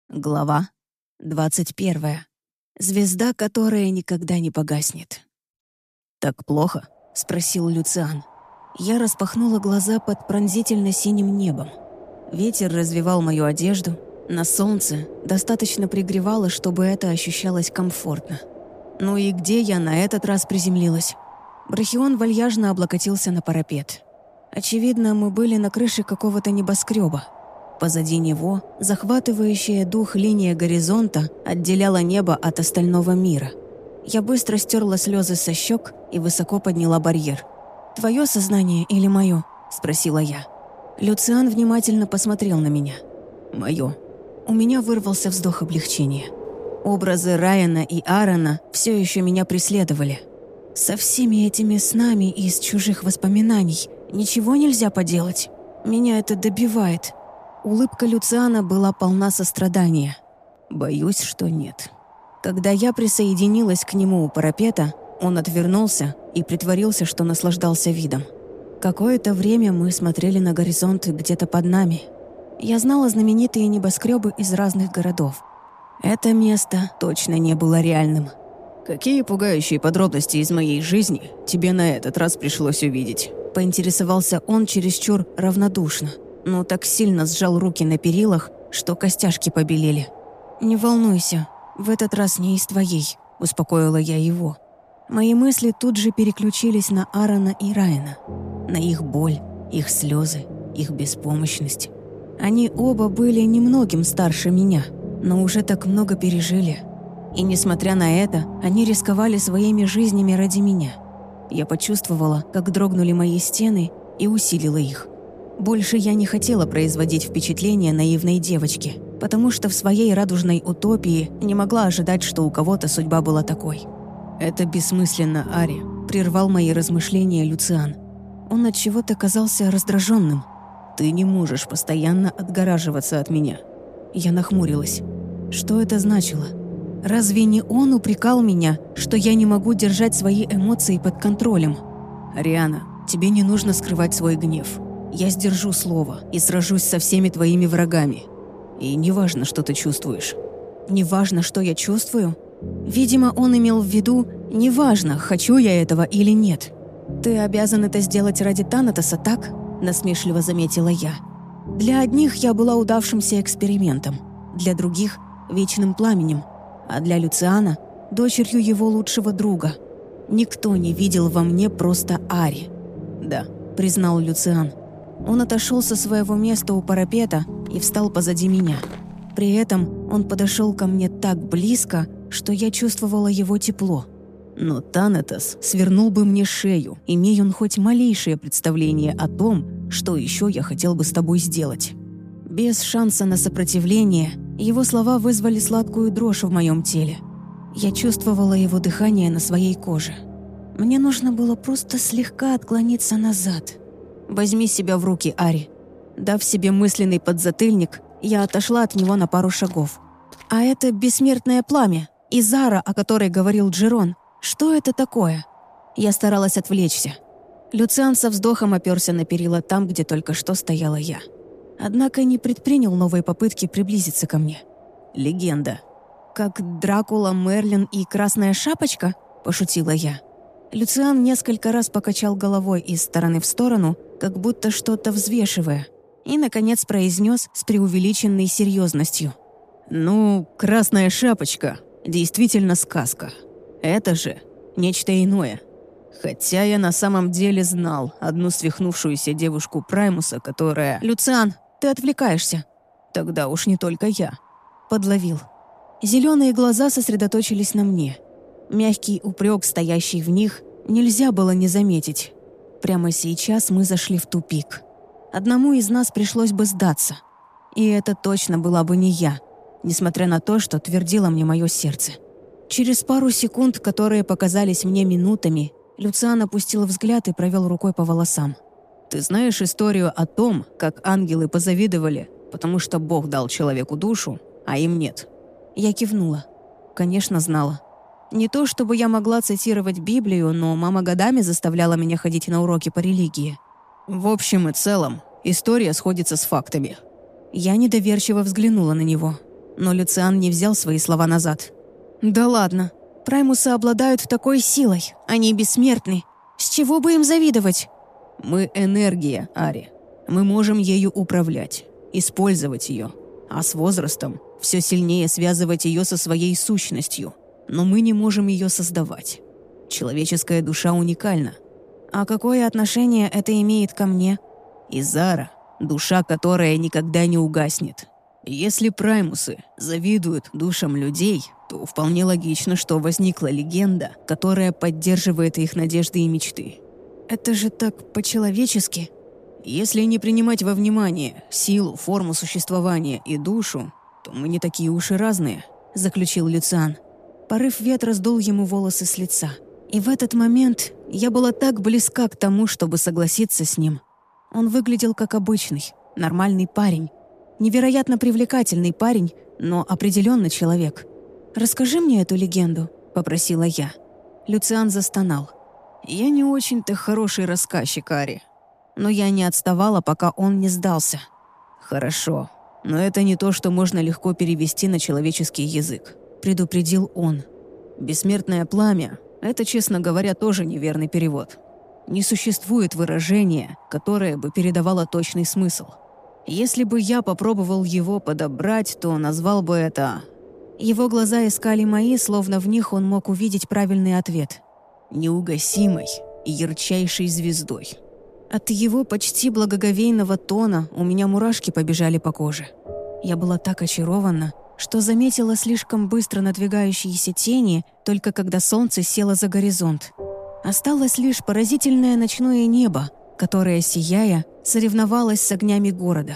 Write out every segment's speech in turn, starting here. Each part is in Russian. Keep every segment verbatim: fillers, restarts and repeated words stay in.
Глава двадцать первая. Звезда, которая никогда не погаснет. «Так плохо?» — спросил Люциан. Я распахнула глаза под пронзительно-синим небом. Ветер развевал мою одежду. На солнце достаточно пригревало, чтобы это ощущалось комфортно. Ну и где я на этот раз приземлилась? Брахион вальяжно облокотился на парапет. Очевидно, мы были на крыше какого-то небоскреба. Позади него захватывающая дух линия горизонта отделяла небо от остального мира. Я быстро стерла слезы со щек и высоко подняла барьер. «Твое сознание или мое?» – спросила я. Люциан внимательно посмотрел на меня. «Мое». У меня вырвался вздох облегчения. Образы Райана и Аарона все еще меня преследовали. Со всеми этими снами из чужих воспоминаний ничего нельзя поделать. Меня это добивает. Улыбка Люциана была полна сострадания. Боюсь, что нет. Когда я присоединилась к нему у парапета, он отвернулся и притворился, что наслаждался видом. Какое-то время мы смотрели на горизонт где-то под нами. Я знала знаменитые небоскребы из разных городов. Это место точно не было реальным. «Какие пугающие подробности из моей жизни тебе на этот раз пришлось увидеть?» Поинтересовался он чересчур равнодушно, но так сильно сжал руки на перилах, что костяшки побелели. «Не волнуйся, в этот раз не из твоей», — успокоила я его. Мои мысли тут же переключились на Аарона и Райана, на их боль, их слезы, их беспомощность. Они оба были немногим старше меня, но уже так много пережили. И несмотря на это, они рисковали своими жизнями ради меня. Я почувствовала, как дрогнули мои стены, и усилила их. Больше я не хотела производить впечатление наивной девочки, потому что в своей радужной утопии не могла ожидать, что у кого-то судьба была такой. «Это бессмысленно, Ари», — прервал мои размышления Люциан. Он от чего-то казался раздраженным. «Ты не можешь постоянно отгораживаться от меня». Я нахмурилась. Что это значило? Разве не он упрекал меня, что я не могу держать свои эмоции под контролем? «Ариана, тебе не нужно скрывать свой гнев. Я сдержу слово и сражусь со всеми твоими врагами. И неважно, что ты чувствуешь». «Неважно, что я чувствую?» Видимо, он имел в виду «неважно, хочу я этого или нет». «Ты обязан это сделать ради Танатоса, так?» – насмешливо заметила я. Для одних я была удавшимся экспериментом, для других – вечным пламенем, а для Люциана – дочерью его лучшего друга. Никто не видел во мне просто Ари. «Да», – признал Люциан. Он отошел со своего места у парапета и встал позади меня. При этом он подошел ко мне так близко, что я чувствовала его тепло. Но Танатос свернул бы мне шею, имея он хоть малейшее представление о том, что еще я хотел бы с тобой сделать. Без шанса на сопротивление, его слова вызвали сладкую дрожь в моем теле. Я чувствовала его дыхание на своей коже. Мне нужно было просто слегка отклониться назад. «Возьми себя в руки, Ари». Дав себе мысленный подзатыльник, я отошла от него на пару шагов. «А это бессмертное пламя, и Зара, о которой говорил Джерон. Что это такое?» Я старалась отвлечься. Люциан со вздохом оперся на перила там, где только что стояла я. Однако не предпринял новой попытки приблизиться ко мне. «Легенда». «Как Дракула, Мерлин и Красная Шапочка?» – пошутила я. Люциан несколько раз покачал головой из стороны в сторону, как будто что-то взвешивая, и, наконец, произнес с преувеличенной серьезностью. «Ну, Красная Шапочка действительно сказка. Это же нечто иное. Хотя я на самом деле знал одну свихнувшуюся девушку Праймуса, которая...» «Люциан, ты отвлекаешься». «Тогда уж не только я». Подловил. Зеленые глаза сосредоточились на мне. Мягкий упрек, стоящий в них, нельзя было не заметить. Прямо сейчас мы зашли в тупик. Одному из нас пришлось бы сдаться. И это точно была бы не я, несмотря на то, что твердило мне мое сердце. Через пару секунд, которые показались мне минутами, Люциан опустил взгляд и провел рукой по волосам. «Ты знаешь историю о том, как ангелы позавидовали, потому что Бог дал человеку душу, а им нет?» Я кивнула. Конечно, знала. Не то чтобы я могла цитировать Библию, но мама годами заставляла меня ходить на уроки по религии. В общем и целом, история сходится с фактами. Я недоверчиво взглянула на него. Но Люциан не взял свои слова назад. «Да ладно. Праймусы обладают такой силой. Они бессмертны. С чего бы им завидовать?» «Мы энергия, Ари. Мы можем ею управлять, использовать ее, а с возрастом все сильнее связывать ее со своей сущностью. Но мы не можем ее создавать. Человеческая душа уникальна. А какое отношение это имеет ко мне? Изара — душа, которая никогда не угаснет. Если праймусы завидуют душам людей, то вполне логично, что возникла легенда, которая поддерживает их надежды и мечты. Это же так по-человечески. Если не принимать во внимание силу, форму существования и душу, то мы не такие уж и разные», — заключил Люциан. Порыв ветра сдул ему волосы с лица. И в этот момент я была так близка к тому, чтобы согласиться с ним. Он выглядел как обычный, нормальный парень. Невероятно привлекательный парень, но определенно человек. «Расскажи мне эту легенду», — попросила я. Люциан застонал. «Я не очень-то хороший рассказчик, Ари». Но я не отставала, пока он не сдался. «Хорошо, но это не то, что можно легко перевести на человеческий язык», — предупредил он. «Бессмертное пламя — это, честно говоря, тоже неверный перевод. Не существует выражения, которое бы передавало точный смысл. Если бы я попробовал его подобрать, то назвал бы это...» Его глаза искали мои, словно в них он мог увидеть правильный ответ. «Неугасимой и ярчайшей звездой». От его почти благоговейного тона у меня мурашки побежали по коже. Я была так очарована, что заметила слишком быстро надвигающиеся тени, только когда солнце село за горизонт. Осталось лишь поразительное ночное небо, которое, сияя, соревновалось с огнями города.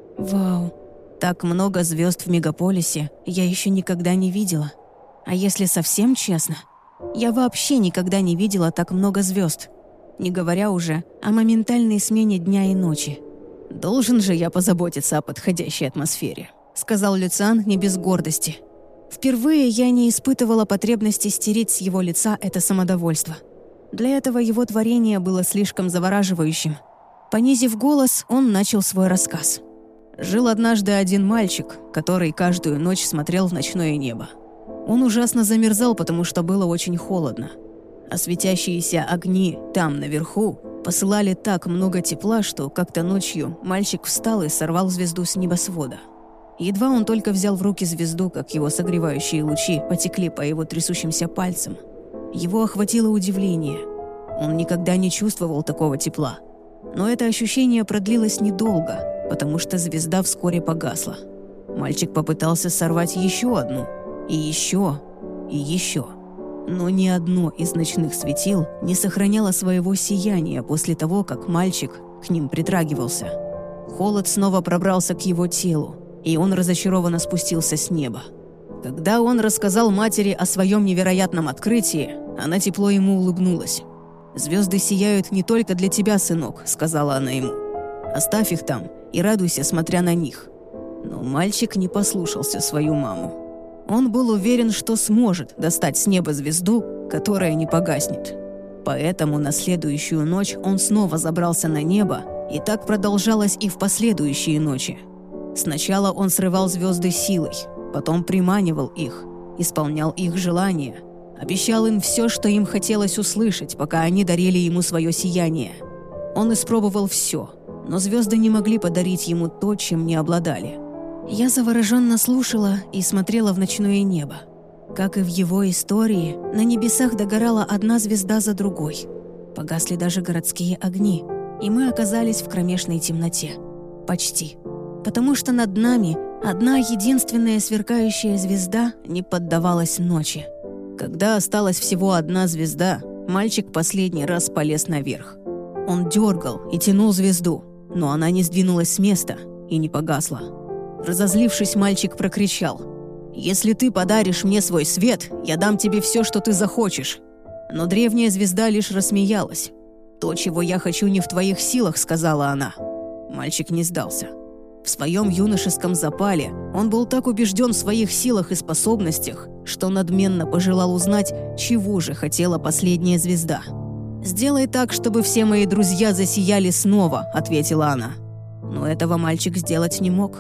Вау! Так много звезд в мегаполисе я еще никогда не видела. А если совсем честно, я вообще никогда не видела так много звезд. Не говоря уже о моментальной смене дня и ночи. «Должен же я позаботиться о подходящей атмосфере», — сказал Люциан не без гордости. Впервые я не испытывала потребности стереть с его лица это самодовольство. Для этого его творение было слишком завораживающим. Понизив голос, он начал свой рассказ. Жил однажды один мальчик, который каждую ночь смотрел в ночное небо. Он ужасно замерзал, потому что было очень холодно. А светящиеся огни там, наверху, посылали так много тепла, что как-то ночью мальчик встал и сорвал звезду с небосвода. Едва он только взял в руки звезду, как его согревающие лучи потекли по его трясущимся пальцам. Его охватило удивление. Он никогда не чувствовал такого тепла. Но это ощущение продлилось недолго, потому что звезда вскоре погасла. Мальчик попытался сорвать еще одну, и еще, и еще. Но ни одно из ночных светил не сохраняло своего сияния после того, как мальчик к ним притрагивался. Холод снова пробрался к его телу, и он разочарованно спустился с неба. Когда он рассказал матери о своем невероятном открытии, она тепло ему улыбнулась. «Звезды сияют не только для тебя, сынок», — сказала она ему. «Оставь их там и радуйся, смотря на них». Но мальчик не послушался свою маму. Он был уверен, что сможет достать с неба звезду, которая не погаснет. Поэтому на следующую ночь он снова забрался на небо, и так продолжалось и в последующие ночи. Сначала он срывал звезды силой, потом приманивал их, исполнял их желания, обещал им все, что им хотелось услышать, пока они дарили ему свое сияние. Он испробовал все, но звезды не могли подарить ему то, чем не обладали. Я завороженно слушала и смотрела в ночное небо. Как и в его истории, на небесах догорала одна звезда за другой. Погасли даже городские огни, и мы оказались в кромешной темноте. Почти. Потому что над нами одна единственная сверкающая звезда не поддавалась ночи. Когда осталась всего одна звезда, мальчик последний раз полез наверх. Он дергал и тянул звезду, но она не сдвинулась с места и не погасла. Разозлившись, мальчик прокричал: «Если ты подаришь мне свой свет, я дам тебе все, что ты захочешь». Но древняя звезда лишь рассмеялась. «То, чего я хочу, не в твоих силах», — сказала она. Мальчик не сдался. В своем юношеском запале он был так убежден в своих силах и способностях, что надменно пожелал узнать, чего же хотела последняя звезда. «Сделай так, чтобы все мои друзья засияли снова», — ответила она. Но этого мальчик сделать не мог.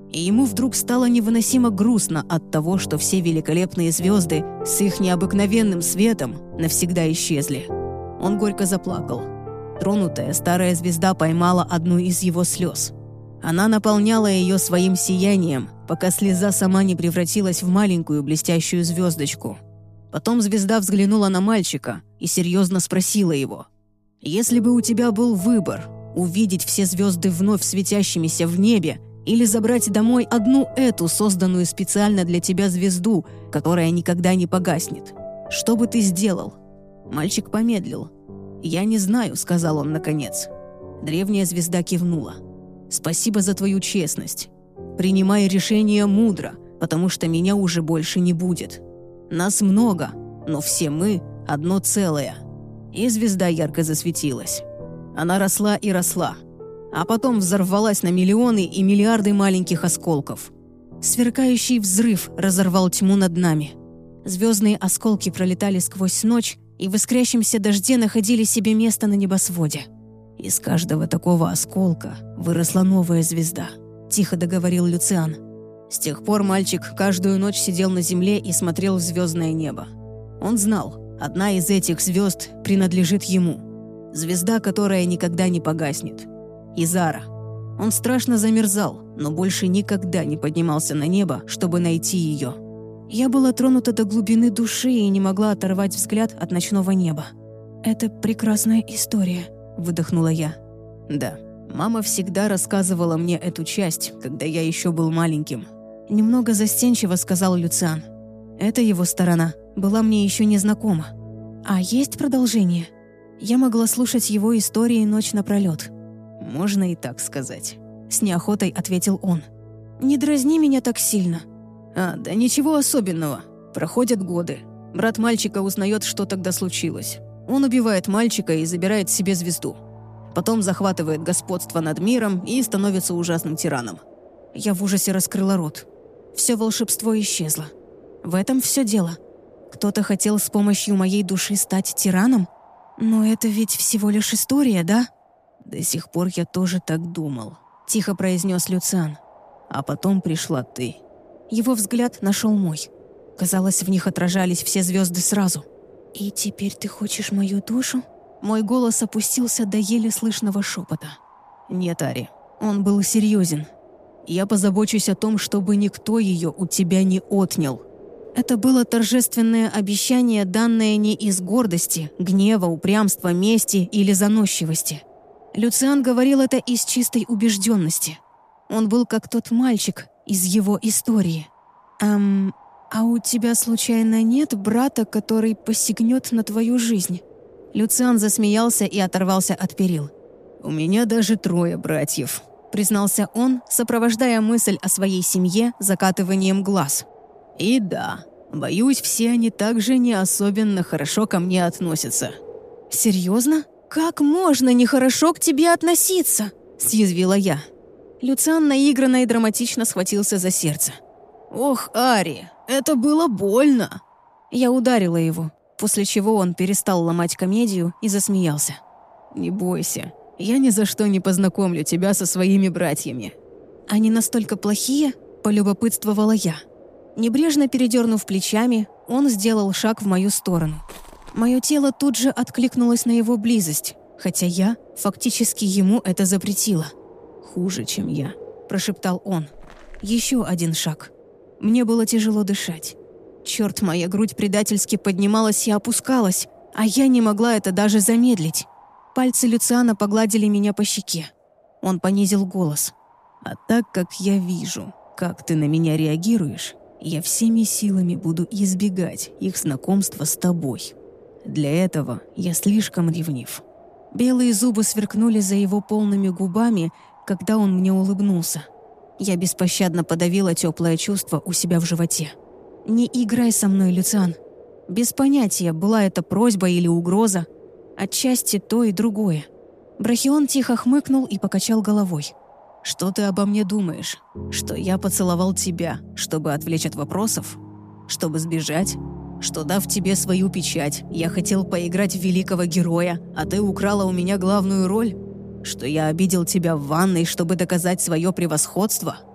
И ему вдруг стало невыносимо грустно от того, что все великолепные звезды с их необыкновенным светом навсегда исчезли. Он горько заплакал. Тронутая старая звезда поймала одну из его слез. Она наполняла ее своим сиянием, пока слеза сама не превратилась в маленькую блестящую звездочку. Потом звезда взглянула на мальчика и серьезно спросила его: «Если бы у тебя был выбор, увидеть все звезды вновь светящимися в небе или забрать домой одну эту, созданную специально для тебя звезду, которая никогда не погаснет, что бы ты сделал?» Мальчик помедлил. «Я не знаю», — сказал он наконец. Древняя звезда кивнула. «Спасибо за твою честность. Принимай решение мудро, потому что меня уже больше не будет. Нас много, но все мы — одно целое». И звезда ярко засветилась. Она росла и росла, а потом взорвалась на миллионы и миллиарды маленьких осколков. Сверкающий взрыв разорвал тьму над нами. Звездные осколки пролетали сквозь ночь и в искрящемся дожде находили себе место на небосводе. «Из каждого такого осколка выросла новая звезда», — тихо договорил Люциан. С тех пор мальчик каждую ночь сидел на земле и смотрел в звездное небо. Он знал, одна из этих звезд принадлежит ему. Звезда, которая никогда не погаснет. Изара. Он страшно замерзал, но больше никогда не поднимался на небо, чтобы найти ее. Я была тронута до глубины души и не могла оторвать взгляд от ночного неба. «Это прекрасная история», — выдохнула я. «Да, мама всегда рассказывала мне эту часть, когда я еще был маленьким». Немного застенчиво сказал Люциан. Эта его сторона была мне еще не знакома. «А есть продолжение?» Я могла слушать его истории ночь напролет. «Можно и так сказать», — с неохотой ответил он. «Не дразни меня так сильно». «А, да ничего особенного. Проходят годы. Брат мальчика узнает, что тогда случилось. Он убивает мальчика и забирает себе звезду. Потом захватывает господство над миром и становится ужасным тираном». Я в ужасе раскрыла рот. Все волшебство исчезло. В этом все дело. Кто-то хотел с помощью моей души стать тираном? Но это ведь всего лишь история, да? «До сих пор я тоже так думал», — тихо произнес Люциан. «А потом пришла ты». Его взгляд нашел мой. Казалось, в них отражались все звезды сразу. «И теперь ты хочешь мою душу?» Мой голос опустился до еле слышного шепота. «Нет, Ари, он был серьезен. Я позабочусь о том, чтобы никто ее у тебя не отнял». Это было торжественное обещание, данное не из гордости, гнева, упрямства, мести или заносчивости. Люциан говорил это из чистой убежденности. Он был как тот мальчик из его истории. «Эм, а у тебя случайно нет брата, который посягнет на твою жизнь?» Люциан засмеялся и оторвался от перил. «У меня даже трое братьев», — признался он, сопровождая мысль о своей семье закатыванием глаз. «И да, боюсь, все они также не особенно хорошо ко мне относятся». «Серьезно? Как можно нехорошо к тебе относиться?» — съязвила я. Люциан наигранно и драматично схватился за сердце. «Ох, Ари, это было больно!» Я ударила его, после чего он перестал ломать комедию и засмеялся. «Не бойся, я ни за что не познакомлю тебя со своими братьями». «Они настолько плохие?» – полюбопытствовала я. Небрежно передернув плечами, он сделал шаг в мою сторону. Мое тело тут же откликнулось на его близость, хотя я фактически ему это запретила. «Хуже, чем я», – прошептал он. Еще один шаг. Мне было тяжело дышать. Черт, моя грудь предательски поднималась и опускалась, а я не могла это даже замедлить. Пальцы Люциана погладили меня по щеке. Он понизил голос. «А так как я вижу, как ты на меня реагируешь, я всеми силами буду избегать их знакомства с тобой. Для этого я слишком ревнив». Белые зубы сверкнули за его полными губами, когда он мне улыбнулся. Я беспощадно подавила теплое чувство у себя в животе. «Не играй со мной, Люциан». Без понятия, была это просьба или угроза. Отчасти то и другое. Брахион тихо хмыкнул и покачал головой. «Что ты обо мне думаешь? Что я поцеловал тебя, чтобы отвлечь от вопросов? Чтобы сбежать? Что, дав тебе свою печать, я хотел поиграть в великого героя, а ты украла у меня главную роль? Что я обидел тебя в ванной, чтобы доказать свое превосходство?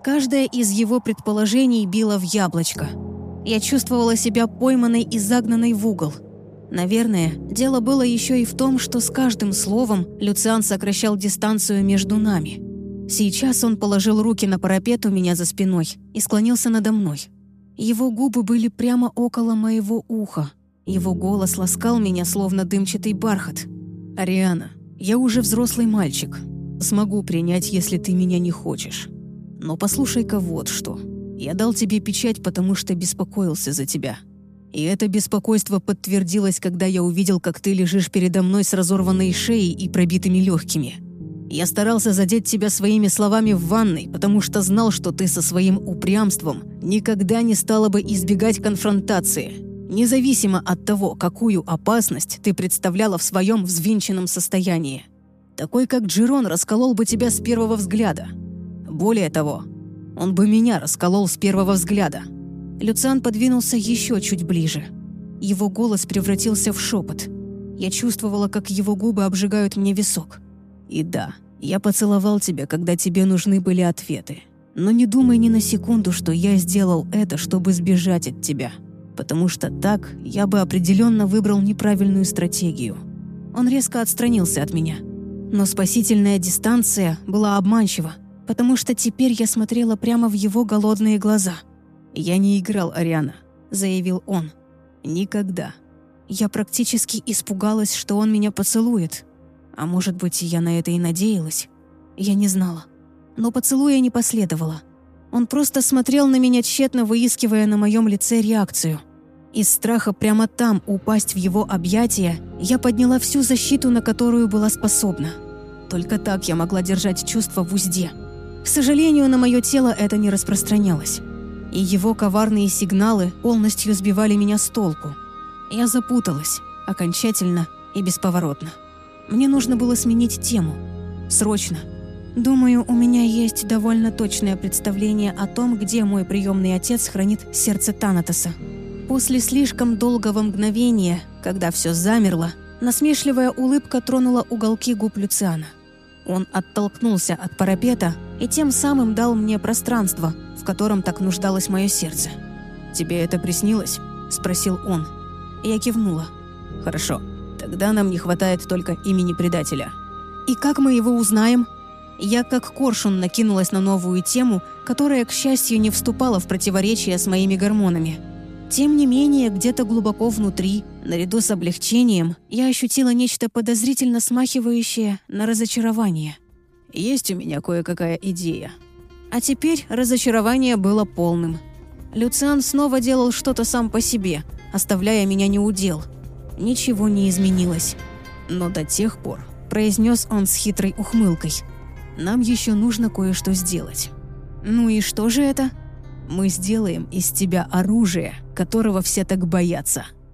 Каждое из его предположений било в яблочко. Я чувствовала себя пойманной и загнанной в угол. Наверное, дело было еще и в том, что с каждым словом Люциан сокращал дистанцию между нами. Сейчас он положил руки на парапет у меня за спиной и склонился надо мной. Его губы были прямо около моего уха. Его голос ласкал меня, словно дымчатый бархат. «Ариана, я уже взрослый мальчик. Смогу принять, если ты меня не хочешь. Но послушай-ка вот что. Я дал тебе печать, потому что беспокоился за тебя. И это беспокойство подтвердилось, когда я увидел, как ты лежишь передо мной с разорванной шеей и пробитыми легкими. Я старался задеть тебя своими словами в ванной, потому что знал, что ты со своим упрямством никогда не стала бы избегать конфронтации, независимо от того, какую опасность ты представляла в своем взвинченном состоянии. Такой, как Джерон, расколол бы тебя с первого взгляда. Более того, он бы меня расколол с первого взгляда». Люциан подвинулся еще чуть ближе. Его голос превратился в шепот. Я чувствовала, как его губы обжигают мне висок. «И да, я поцеловал тебя, когда тебе нужны были ответы. Но не думай ни на секунду, что я сделал это, чтобы сбежать от тебя. Потому что так я бы определенно выбрал неправильную стратегию». Он резко отстранился от меня. Но спасительная дистанция была обманчива, потому что теперь я смотрела прямо в его голодные глаза. «Я не играл, Ариана», — заявил он. «Никогда». Я практически испугалась, что он меня поцелует. А может быть, я на это и надеялась. Я не знала. Но поцелуя не последовало. Он просто смотрел на меня, тщетно выискивая на моем лице реакцию. Из страха прямо там упасть в его объятия я подняла всю защиту, на которую была способна. Только так я могла держать чувства в узде. К сожалению, на мое тело это не распространялось. И его коварные сигналы полностью сбивали меня с толку. Я запуталась, окончательно и бесповоротно. Мне нужно было сменить тему. Срочно. Думаю, у меня есть довольно точное представление о том, где мой приемный отец хранит сердце Танатоса. После слишком долгого мгновения, когда все замерло, насмешливая улыбка тронула уголки губ Люциана. Он оттолкнулся от парапета и тем самым дал мне пространство, в котором так нуждалось мое сердце. «Тебе это приснилось?» – спросил он. Я кивнула. «Хорошо. Тогда нам не хватает только имени предателя». «И как мы его узнаем?» Я как коршун накинулась на новую тему, которая, к счастью, не вступала в противоречие с моими гормонами. Тем не менее, где-то глубоко внутри, наряду с облегчением, я ощутила нечто подозрительно смахивающее на разочарование. «Есть у меня кое-какая идея». А теперь разочарование было полным. Люциан снова делал что-то сам по себе, оставляя меня неудел. Ничего не изменилось. «Но до тех пор», — произнес он с хитрой ухмылкой, — «нам еще нужно кое-что сделать». «Ну и что же это?» «Мы сделаем из тебя оружие, которого все так боятся».